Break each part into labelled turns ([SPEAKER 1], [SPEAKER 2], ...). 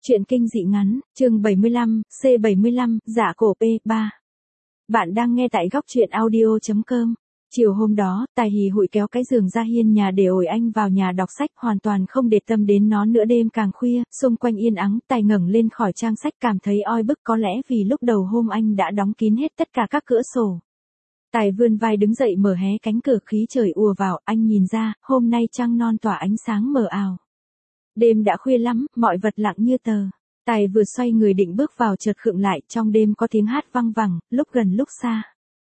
[SPEAKER 1] Truyện kinh dị ngắn, chương 75, C75, Dạ cổ P3. Bạn đang nghe tại góc truyện audio.com. Chiều hôm đó, Tài hì hụi kéo cái giường ra hiên nhà để ổi anh vào nhà đọc sách, hoàn toàn không để tâm đến nó nữa. Đêm càng khuya, xung quanh yên ắng, Tài ngẩng lên khỏi trang sách cảm thấy oi bức, có lẽ vì lúc đầu hôm anh đã đóng kín hết tất cả các cửa sổ. Tài vươn vai đứng dậy mở hé cánh cửa, khí trời ùa vào, anh nhìn ra, hôm nay trăng non tỏa ánh sáng mờ ảo. Đêm đã khuya lắm, mọi vật lặng như tờ. Tài vừa xoay người định bước vào chợt khựng lại, trong đêm có tiếng hát văng vẳng, lúc gần lúc xa.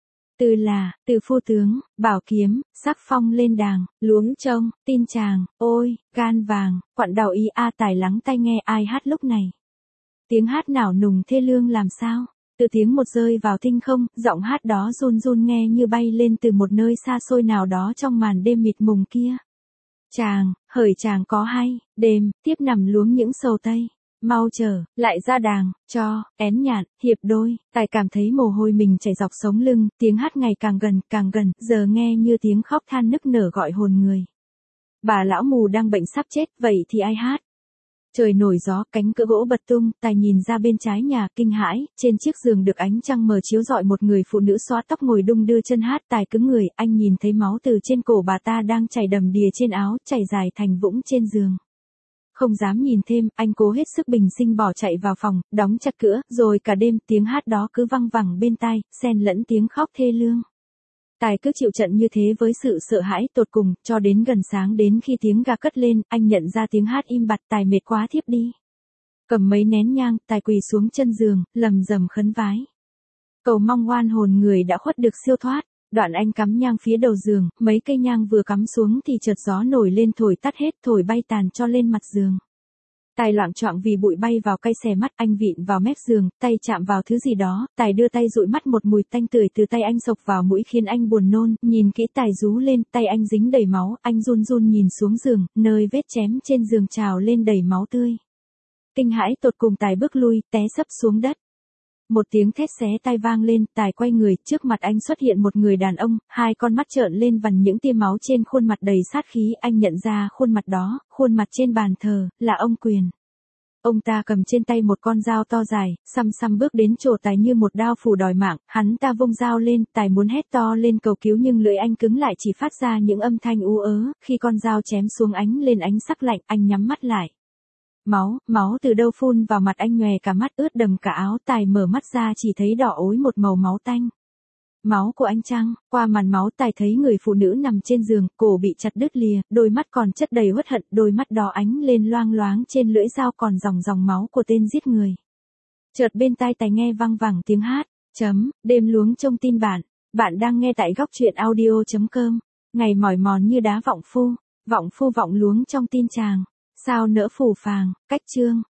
[SPEAKER 1] Từ phu tướng, bảo kiếm, sắc phong lên đàng, luống trông, tin chàng, ôi, gan vàng, quặn đào ý a. Tài lắng tai nghe ai hát lúc này. Tiếng hát nào nùng thê lương làm sao, từ tiếng một rơi vào tinh không, giọng hát đó run run nghe như bay lên từ một nơi xa xôi nào đó trong màn đêm mịt mùng kia. Chàng, hỡi chàng có hay, đêm, tiếp nằm luống những sầu tây, mau trở, lại ra đàng, cho, én nhạn, hiệp đôi. Tài cảm thấy mồ hôi mình chảy dọc sống lưng, tiếng hát ngày càng gần, giờ nghe như tiếng khóc than nức nở gọi hồn người. Bà lão mù đang bệnh sắp chết, vậy thì ai hát? Trời nổi gió, cánh cửa gỗ bật tung, Tài nhìn ra bên trái nhà, kinh hãi, trên chiếc giường được ánh trăng mờ chiếu rọi một người phụ nữ xõa tóc ngồi đung đưa chân hát. Tài cứng người, anh nhìn thấy máu từ trên cổ bà ta đang chảy đầm đìa trên áo, chảy dài thành vũng trên giường. Không dám nhìn thêm, anh cố hết sức bình sinh bỏ chạy vào phòng, đóng chặt cửa, rồi cả đêm tiếng hát đó cứ văng vẳng bên tai, xen lẫn tiếng khóc thê lương. Tài cứ chịu trận như thế với sự sợ hãi tột cùng, cho đến gần sáng, đến khi tiếng gà cất lên, anh nhận ra tiếng hát im bặt. Tài mệt quá thiếp đi. Cầm mấy nén nhang, Tài quỳ xuống chân giường, lầm rầm khấn vái. Cầu mong oan hồn người đã khuất được siêu thoát. Đoạn anh cắm nhang phía đầu giường, mấy cây nhang vừa cắm xuống thì chợt gió nổi lên thổi tắt hết, thổi bay tàn cho lên mặt giường. Tài loạng choạng vì bụi bay vào cay xè mắt, anh vịn vào mép giường, tay chạm vào thứ gì đó, Tài đưa tay dụi mắt, một mùi tanh tưởi từ tay anh xộc vào mũi khiến anh buồn nôn, nhìn kỹ Tài rú lên, tay anh dính đầy máu, anh run run nhìn xuống giường, nơi vết chém trên giường trào lên đầy máu tươi. Kinh hãi tột cùng, Tài bước lui, té sấp xuống đất. Một tiếng thét xé tai vang lên, Tài quay người, trước mặt anh xuất hiện một người đàn ông, hai con mắt trợn lên vằn những tia máu trên khuôn mặt đầy sát khí. Anh nhận ra khuôn mặt đó, khuôn mặt trên bàn thờ, là ông Quyền. Ông ta cầm trên tay một con dao to dài, xăm bước đến chỗ Tài như một đao phủ đòi mạng, hắn ta vung dao lên, Tài muốn hét to lên cầu cứu nhưng lưỡi anh cứng lại, chỉ phát ra những âm thanh ú ớ. Khi con dao chém xuống ánh lên ánh sắc lạnh, anh nhắm mắt lại. Máu từ đâu phun vào mặt anh, nhòe cả mắt, ướt đầm cả áo. Tài mở mắt ra chỉ thấy đỏ ối một màu máu tanh. Máu của anh chăng? Qua màn máu Tài thấy người phụ nữ nằm trên giường, cổ bị chặt đứt lìa, đôi mắt còn chất đầy uất hận, đôi mắt đỏ ánh lên loang loáng, trên lưỡi dao còn dòng máu của tên giết người. Chợt bên tai Tài nghe văng vẳng tiếng hát. Đêm luống trông tin bạn. Bạn đang nghe tại góc truyện audio.com. Ngày mỏi mòn như đá vọng phu vọng luống trong tin chàng. Sao nỡ phù phàng, cách chương.